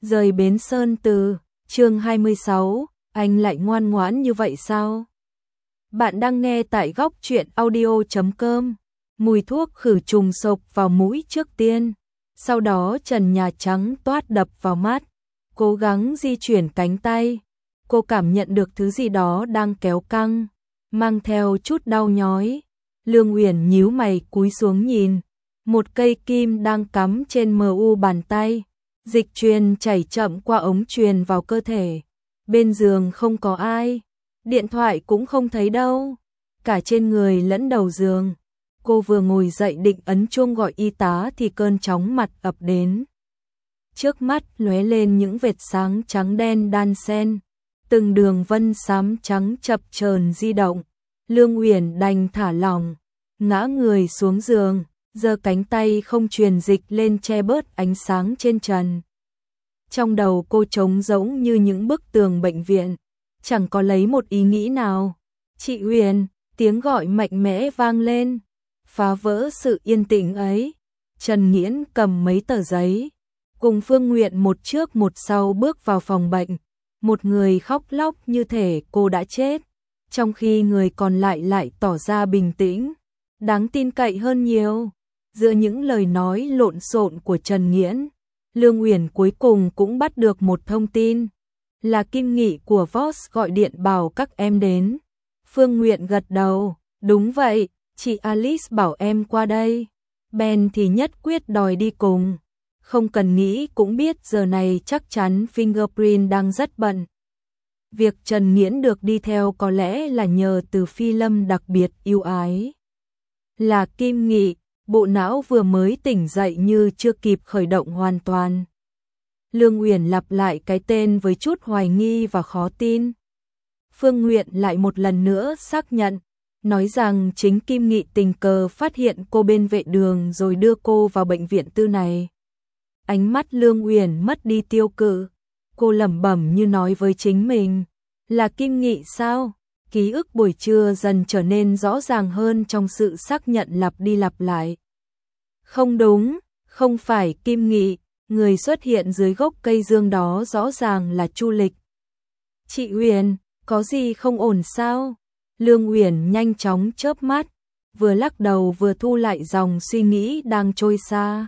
Rời bến Sơn Từ, chương 26, anh lại ngoan ngoãn như vậy sao? Bạn đang nghe tại góc truyện audio.com. Mùi thuốc khử trùng xộc vào mũi trước tiên, sau đó trần nhà trắng toát đập vào mắt. Cố gắng di chuyển cánh tay, cô cảm nhận được thứ gì đó đang kéo căng, mang theo chút đau nhói. Lương Uyển nhíu mày cúi xuống nhìn, một cây kim đang cắm trên mu bàn tay. Dịch truyền chảy chậm qua ống truyền vào cơ thể. Bên giường không có ai, điện thoại cũng không thấy đâu, cả trên người lẫn đầu giường. Cô vừa ngồi dậy định ấn chuông gọi y tá thì cơn chóng mặt ập đến. Trước mắt lóe lên những vệt sáng trắng đen đan xen, từng đường vân xám trắng chập chờn di động. Lương Uyển đành thả lỏng, ngã người xuống giường, giơ cánh tay không truyền dịch lên che bớt ánh sáng trên trần. Trong đầu cô trống rỗng như những bức tường bệnh viện, chẳng có lấy một ý nghĩ nào. Chị Uyển, tiếng gọi mạnh mẽ vang lên, phá vỡ sự yên tĩnh ấy. Trần Nghiễn cầm mấy tờ giấy, cùng Phương Nguyện một trước một sau bước vào phòng bệnh. Một người khóc lóc như thể cô đã chết, trong khi người còn lại tỏ ra bình tĩnh, đáng tin cậy hơn nhiều. Giữa những lời nói lộn xộn của Trần Nghiễn, Lương Uyển cuối cùng cũng bắt được một thông tin, là Kim Nghị của Voss gọi điện bảo các em đến. Phương Nguyện gật đầu, đúng vậy, chị Alice bảo em qua đây. Ben thì nhất quyết đòi đi cùng, không cần nghĩ cũng biết giờ này chắc chắn Fingerprint đang rất bận. Việc Trần Nghiễn được đi theo có lẽ là nhờ từ Phi Lâm đặc biệt yêu ái. Là Kim Nghị, bộ não vừa mới tỉnh dậy như chưa kịp khởi động hoàn toàn. Lương Uyển lặp lại cái tên với chút hoài nghi và khó tin. Phương Nguyện lại một lần nữa xác nhận, nói rằng chính Kim Nghị tình cờ phát hiện cô bên vệ đường rồi đưa cô vào bệnh viện tư này. Ánh mắt Lương Uyển mất đi tiêu cự, cô lẩm bẩm như nói với chính mình, là Kim Nghị sao? Ký ức buổi trưa dần trở nên rõ ràng hơn trong sự xác nhận lặp đi lặp lại. Không đúng, không phải Kim Nghị, người xuất hiện dưới gốc cây dương đó rõ ràng là Chu Lịch. Chị Uyển, có gì không ổn sao? Lương Uyển nhanh chóng chớp mắt, vừa lắc đầu vừa thu lại dòng suy nghĩ đang trôi xa.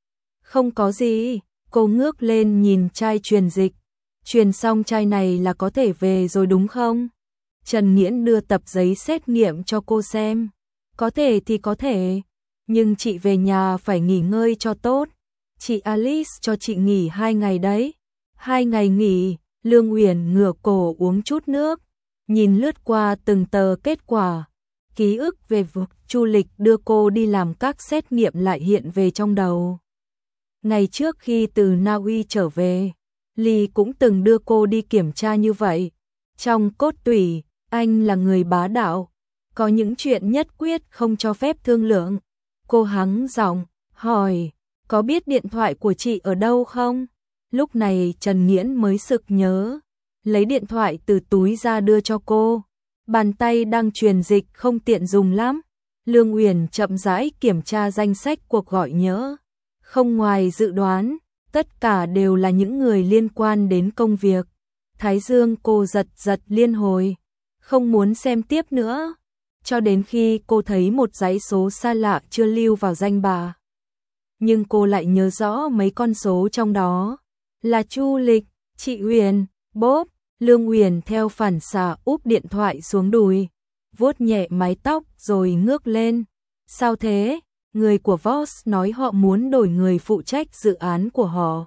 Không có gì, cô ngước lên nhìn chai truyền dịch. Truyền xong chai này là có thể về rồi đúng không? Trần Nghiễn đưa tập giấy xét nghiệm cho cô xem. Có thể thì có thể, nhưng chị về nhà phải nghỉ ngơi cho tốt. Chị Alice cho chị nghỉ 2 ngày đấy. 2 ngày nghỉ. Lương Uyển ngửa cổ uống chút nước, nhìn lướt qua từng tờ kết quả. Ký ức về việc Chu Lịch đưa cô đi làm các xét nghiệm lại hiện về trong đầu. Ngày trước khi từ Na Uy trở về, Ly cũng từng đưa cô đi kiểm tra như vậy. Trong cốt tủy, anh là người bá đạo, có những chuyện nhất quyết không cho phép thương lượng. Cô hắng giọng, hỏi, có biết điện thoại của chị ở đâu không? Lúc này Trần Nghiễn mới sực nhớ, lấy điện thoại từ túi ra đưa cho cô. Bàn tay đang truyền dịch không tiện dùng lắm. Lương Uyển chậm rãi kiểm tra danh sách cuộc gọi nhỡ. Không ngoài dự đoán, tất cả đều là những người liên quan đến công việc. Thái dương cô giật giật liên hồi, không muốn xem tiếp nữa, cho đến khi cô thấy một dãy số xa lạ chưa lưu vào danh bạ. Nhưng cô lại nhớ rõ mấy con số trong đó, là Chu Lịch, chị Uyển, bốp. Lương Uyển theo phản xạ úp điện thoại xuống đùi, vuốt nhẹ mái tóc rồi ngước lên. Sao thế? Người của Voss nói họ muốn đổi người phụ trách dự án của họ.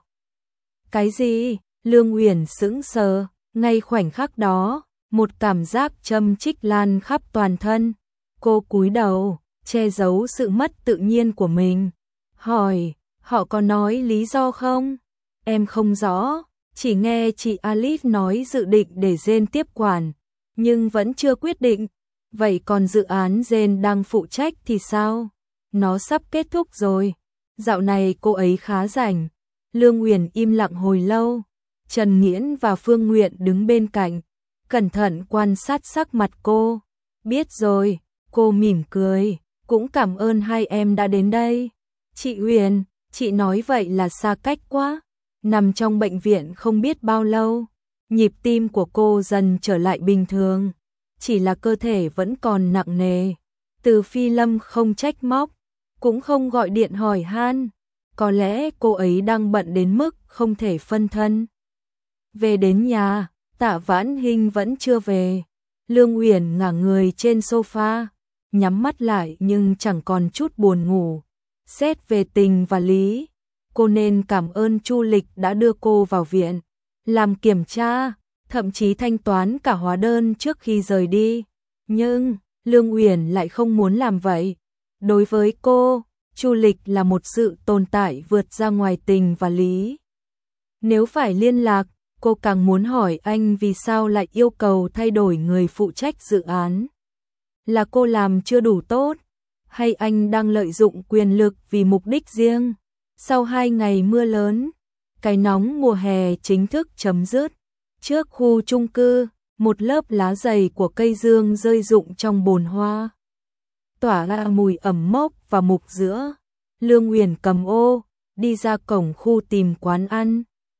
Cái gì? Lương Uyển sững sờ, ngay khoảnh khắc đó, một cảm giác châm chích lan khắp toàn thân. Cô cúi đầu, che giấu sự mất tự nhiên của mình. Hỏi, họ có nói lý do không? Em không rõ, chỉ nghe chị Alice nói dự định để Jane tiếp quản, nhưng vẫn chưa quyết định. Vậy còn dự án Jane đang phụ trách thì sao? Nó sắp kết thúc rồi. Dạo này cô ấy khá rảnh. Lương Uyển im lặng hồi lâu. Trần Nghiễn và Phương Nguyện đứng bên cạnh, cẩn thận quan sát sắc mặt cô. Biết rồi, cô mỉm cười, cũng cảm ơn hai em đã đến đây. Chị Uyển, chị nói vậy là xa cách quá. nằm trong bệnh viện không biết bao lâu, nhịp tim của cô dần trở lại bình thường, chỉ là cơ thể vẫn còn nặng nề. Từ Phi Lâm không trách móc, cũng không gọi điện hỏi han, có lẽ cô ấy đang bận đến mức không thể phân thân. Về đến nhà, Tạ Vãn Hinh vẫn chưa về. Lương Uyển ngả người trên sofa, nhắm mắt lại nhưng chẳng còn chút buồn ngủ. Xét về tình và lý, cô nên cảm ơn Chu Lịch đã đưa cô vào viện, làm kiểm tra, thậm chí thanh toán cả hóa đơn trước khi rời đi. Nhưng Lương Uyển lại không muốn làm vậy. Đối với cô, Chu Lịch là một sự tồn tại vượt ra ngoài tình và lý. Nếu phải liên lạc, cô càng muốn hỏi anh vì sao lại yêu cầu thay đổi người phụ trách dự án. Là cô làm chưa đủ tốt, hay anh đang lợi dụng quyền lực vì mục đích riêng? Sau 2 ngày mưa lớn, cái nóng mùa hè chính thức chấm dứt. Trước khu chung cư, một lớp lá dày của cây dương rơi rụng trong bồn hoa, tỏa ra mùi ẩm mốc và mục giữa. Lương Uyển cầm ô, đi ra cổng khu tìm quán ăn.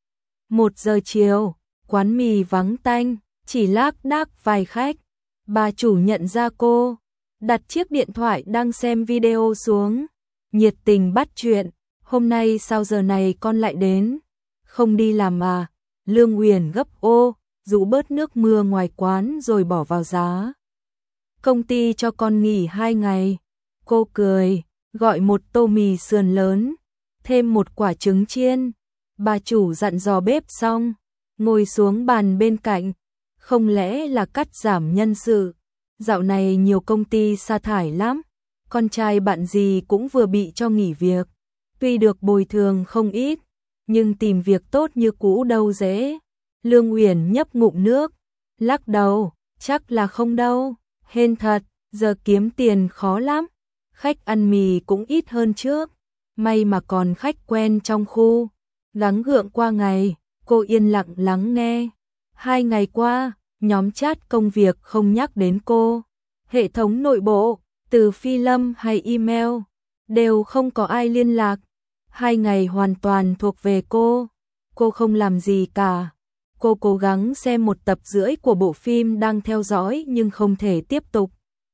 1 giờ chiều, quán mì vắng tanh, chỉ lác đác vài khách. Bà chủ nhận ra cô, đặt chiếc điện thoại đang xem video xuống, nhiệt tình bắt chuyện. Hôm nay sao giờ này con lại đến? Không đi làm à? Lương Uyển gấp ô, rũ bớt nước mưa ngoài quán rồi bỏ vào giá. Công ty cho con nghỉ 2 ngày. Cô cười, gọi một tô mì sườn lớn, thêm một quả trứng chiên. Bà chủ dặn dò bếp xong, ngồi xuống bàn bên cạnh. Không lẽ là cắt giảm nhân sự? Dạo này nhiều công ty sa thải lắm. Con trai bạn gì cũng vừa bị cho nghỉ việc. Tuy được bồi thường không ít, nhưng tìm việc tốt như cũ đâu dễ. Lương Uyển nhấp ngụm nước, lắc đầu, chắc là không đâu. Hên thật, giờ kiếm tiền khó lắm. Khách ăn mì cũng ít hơn trước. May mà còn khách quen trong khu. Gắng gượng qua ngày, cô yên lặng lắng nghe. 2 ngày qua, nhóm chat công việc không nhắc đến cô. Hệ thống nội bộ, từ Phi Lâm hay email, đều không có ai liên lạc. 2 ngày hoàn toàn thuộc về cô. Cô không làm gì cả. Cô cố gắng xem 1 tập rưỡi của bộ phim đang theo dõi nhưng không thể tiếp tục.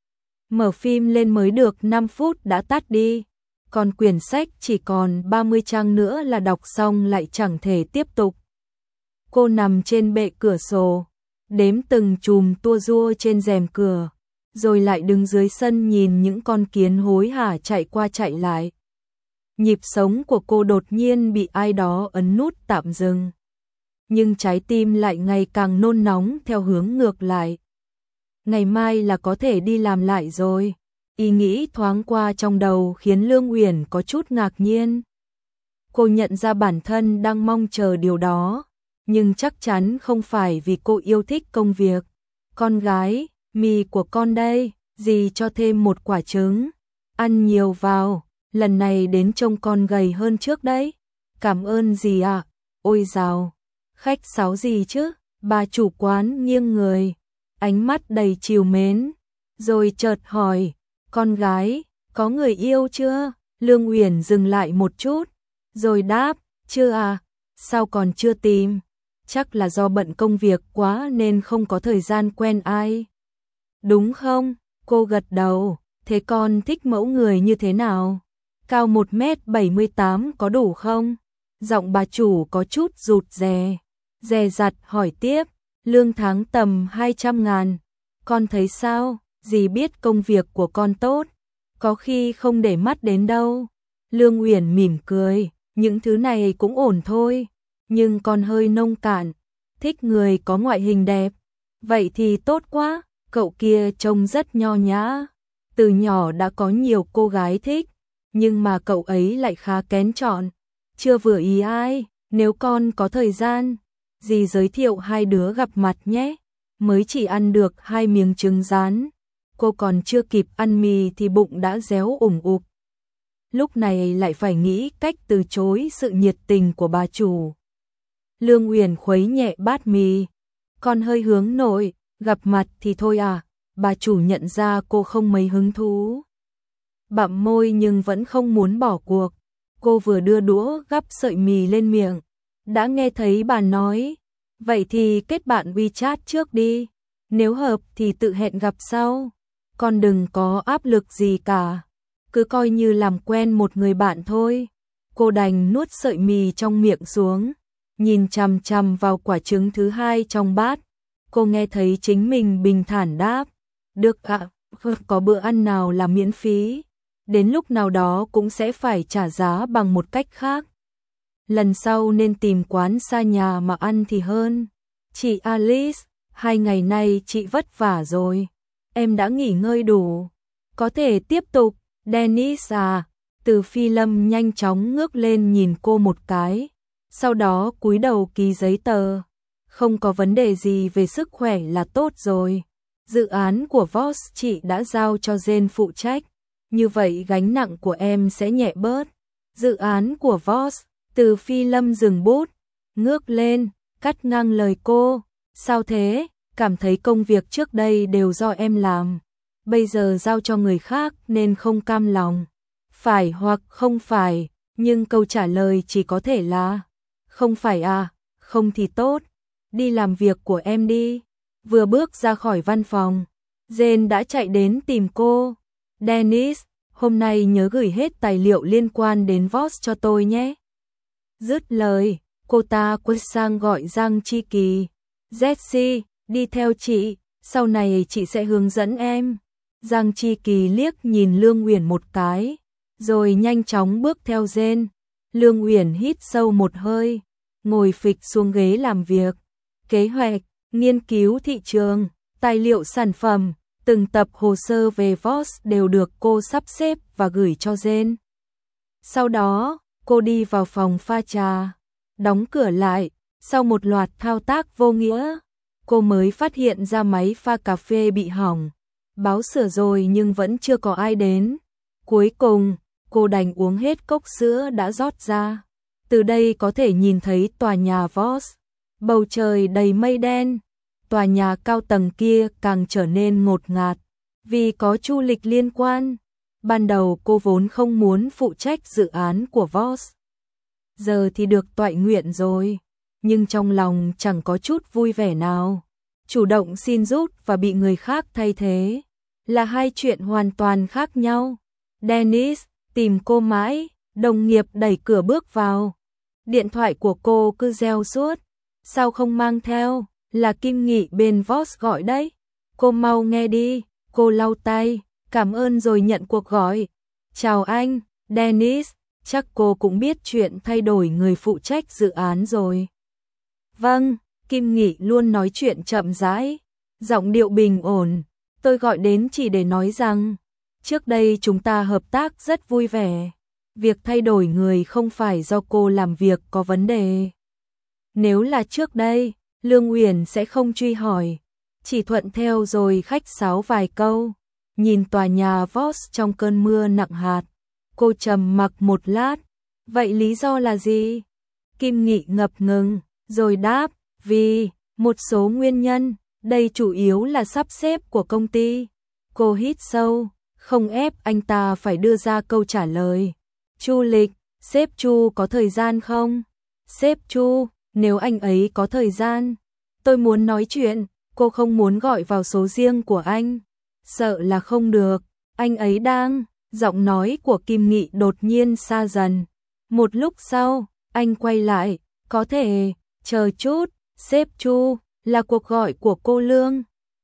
Mở phim lên mới được 5 phút đã tắt đi. Còn quyển sách chỉ còn 30 trang nữa là đọc xong lại chẳng thể tiếp tục. Cô nằm trên bệ cửa sổ, đếm từng chùm tua rua trên rèm cửa, rồi lại đứng dưới sân nhìn những con kiến hối hả chạy qua chạy lại. Nhịp sống của cô đột nhiên bị ai đó ấn nút tạm dừng. Nhưng trái tim lại ngày càng nôn nóng theo hướng ngược lại. Ngày mai là có thể đi làm lại rồi. Ý nghĩ thoáng qua trong đầu khiến Lương Uyển có chút ngạc nhiên. Cô nhận ra bản thân đang mong chờ điều đó, nhưng chắc chắn không phải vì cô yêu thích công việc. Con gái, mì của con đây, dì cho thêm 1 quả trứng. Ăn nhiều vào, lần này đến trông con gầy hơn trước đấy. Cảm ơn dì ạ. Ôi dào, khách sáo gì chứ? Bà chủ quán nghiêng người, ánh mắt đầy trìu mến, rồi chợt hỏi, con gái, có người yêu chưa? Lương Uyển dừng lại một chút, rồi đáp, chưa à, sao còn chưa tìm? Chắc là do bận công việc quá nên không có thời gian quen ai. Đúng không? Cô gật đầu, thế con thích mẫu người như thế nào? Cao 1m78 có đủ không? Giọng bà chủ có chút rụt rè, dè dặt hỏi tiếp, lương tháng tầm 200.000. Con thấy sao? Dì biết công việc của con tốt, có khi không để mắt đến đâu. Lương Uyển mỉm cười, những thứ này cũng ổn thôi, nhưng con hơi nông cạn, thích người có ngoại hình đẹp. Vậy thì tốt quá, cậu kia trông rất nho nhã. Từ nhỏ đã có nhiều cô gái thích, nhưng mà cậu ấy lại khá kén chọn, chưa vừa ý ai. Nếu con có thời gian, dì giới thiệu 2 đứa gặp mặt nhé. Mới chỉ ăn được 2 miếng trứng rán, cô còn chưa kịp ăn mì thì bụng đã réo ủng ục. Lúc này lại phải nghĩ cách từ chối sự nhiệt tình của bà chủ. Lương Uyển khuấy nhẹ bát mì, con hơi hướng nội, gặp mặt thì thôi à. Bà chủ nhận ra cô không mấy hứng thú, bặm môi nhưng vẫn không muốn bỏ cuộc. Cô vừa đưa đũa gắp sợi mì lên miệng, Đã nghe thấy bà nói, vậy thì kết bạn WeChat trước đi, nếu hợp thì tự hẹn gặp sau, con đừng có áp lực gì cả, cứ coi như làm quen một người bạn thôi. Cô đành nuốt sợi mì trong miệng xuống, nhìn chằm chằm vào quả trứng thứ hai trong bát. Cô nghe thấy chính mình bình thản đáp, được ạ, có bữa ăn nào là miễn phí, đến lúc nào đó cũng sẽ phải trả giá bằng một cách khác. Lần sau nên tìm quán xa nhà mà ăn thì hơn. Chị Alice, 2 ngày nay chị vất vả rồi, em đã nghỉ ngơi đủ, có thể tiếp tục. Dennis à, Từ Phi Lâm nhanh chóng ngước lên nhìn cô một cái, sau đó cúi đầu ký giấy tờ. Không có vấn đề gì về sức khỏe là tốt rồi. Dự án của Voss chị đã giao cho Jane phụ trách, như vậy gánh nặng của em sẽ nhẹ bớt. Dự án của Voss, Từ Phi Lâm dừng bút, ngước lên, cắt ngang lời cô. Sao thế, cảm thấy công việc trước đây đều do em làm, bây giờ giao cho người khác nên không cam lòng. Phải hoặc không phải, nhưng câu trả lời chỉ có thể là không phải à, không thì tốt. Đi làm việc của em đi. Vừa bước ra khỏi văn phòng, Jane đã chạy đến tìm cô. Dennis, hôm nay nhớ gửi hết tài liệu liên quan đến Voss cho tôi nhé. Dứt lời, cô ta quay sang gọi Giang Chi Kỳ. Jessie, đi theo chị, sau này chị sẽ hướng dẫn em. Giang Chi Kỳ liếc nhìn Lương Uyển một cái, rồi nhanh chóng bước theo Jane. Lương Uyển hít sâu một hơi, ngồi phịch xuống ghế làm việc. Kế hoạch, nghiên cứu thị trường, tài liệu sản phẩm, từng tập hồ sơ về Voss đều được cô sắp xếp và gửi cho Jane. Sau đó, cô đi vào phòng pha trà, đóng cửa lại, sau một loạt thao tác vô nghĩa, cô mới phát hiện ra máy pha cà phê bị hỏng. Báo sửa rồi nhưng vẫn chưa có ai đến. Cuối cùng, cô đành uống hết cốc sữa đã rót ra. Từ đây có thể nhìn thấy tòa nhà Voss. Bầu trời đầy mây đen, tòa nhà cao tầng kia càng trở nên ngột ngạt, vì có Chu Lịch liên quan. Ban đầu cô vốn không muốn phụ trách dự án của Voss, giờ thì được toại nguyện rồi, nhưng trong lòng chẳng có chút vui vẻ nào. Chủ động xin rút và bị người khác thay thế là hai chuyện hoàn toàn khác nhau. Dennis tìm cô mãi, đồng nghiệp đẩy cửa bước vào. Điện thoại của cô cứ reo suốt. Sao không mang theo, là Kim Nghị bên Voss gọi đấy. Cô mau nghe đi. Cô lau tay, cảm ơn rồi nhận cuộc gọi. Chào anh, Dennis, chắc cô cũng biết chuyện thay đổi người phụ trách dự án rồi. Vâng, Kim Nghị luôn nói chuyện chậm rãi, giọng điệu bình ổn. Tôi gọi đến chỉ để nói rằng, trước đây chúng ta hợp tác rất vui vẻ. Việc thay đổi người không phải do cô làm việc có vấn đề. Nếu là trước đây, Lương Uyển sẽ không truy hỏi, chỉ thuận theo rồi khách sáo vài câu. Nhìn tòa nhà Voss trong cơn mưa nặng hạt, cô trầm mặc một lát. Vậy lý do là gì? Kim Nghị ngập ngừng, rồi đáp, vì một số nguyên nhân, đây chủ yếu là sắp xếp của công ty. Cô hít sâu, không ép anh ta phải đưa ra câu trả lời. Chu Lịch, sếp Chu có thời gian không? Sếp Chu, nếu anh ấy có thời gian, tôi muốn nói chuyện. Cô không muốn gọi vào số riêng của anh, sợ là không được. Anh ấy đang, giọng nói của Kim Nghị đột nhiên xa dần. Một lúc sau, anh quay lại, có thể, chờ chút, sếp Chu, là cuộc gọi của cô Lương.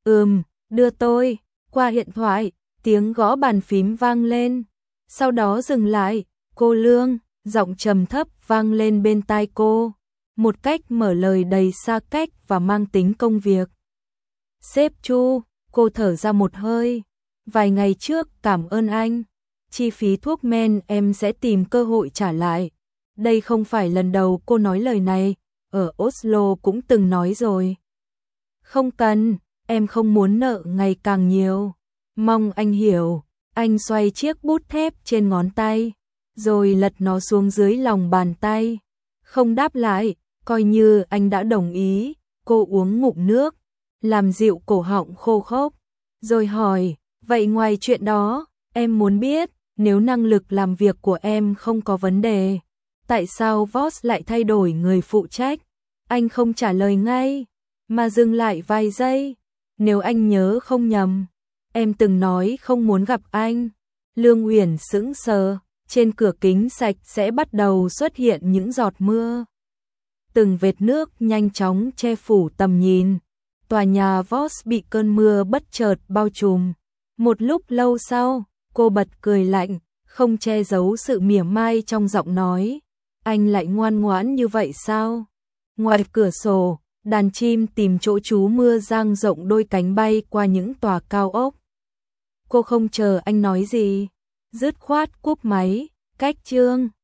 Đưa tôi, qua điện thoại, tiếng gõ bàn phím vang lên. Sau đó dừng lại, cô Lương, giọng trầm thấp vang lên bên tai cô. Một cách mở lời đầy xa cách và mang tính công việc. Sếp Chu, cô thở ra một hơi. Vài ngày trước cảm ơn anh. Chi phí thuốc men em sẽ tìm cơ hội trả lại. Đây không phải lần đầu cô nói lời này, ở Oslo cũng từng nói rồi. Không cần, em không muốn nợ ngày càng nhiều. Mong anh hiểu. Anh xoay chiếc bút thép trên ngón tay, rồi lật nó xuống dưới lòng bàn tay. Không đáp lại, coi như anh đã đồng ý. Cô uống ngụm nước, làm dịu cổ họng khô khốc, rồi hỏi, vậy ngoài chuyện đó, em muốn biết, nếu năng lực làm việc của em không có vấn đề, Tại sao Voss lại thay đổi người phụ trách? Anh không trả lời ngay, mà dừng lại vài giây. Nếu anh nhớ không nhầm, em từng nói không muốn gặp anh. Lương Uyển sững sờ, trên cửa kính sạch sẽ bắt đầu xuất hiện những giọt mưa. Từng vệt nước nhanh chóng che phủ tầm nhìn. Tòa nhà Voss bị cơn mưa bất chợt bao trùm. Một lúc lâu sau, cô bật cười lạnh, không che giấu sự mỉa mai trong giọng nói. Anh lại ngoan ngoãn như vậy sao? Ngoài cửa sổ, đàn chim tìm chỗ trú mưa dang rộng đôi cánh bay qua những tòa cao ốc. Cô không chờ anh nói gì, dứt khoát cúp máy, cách chương.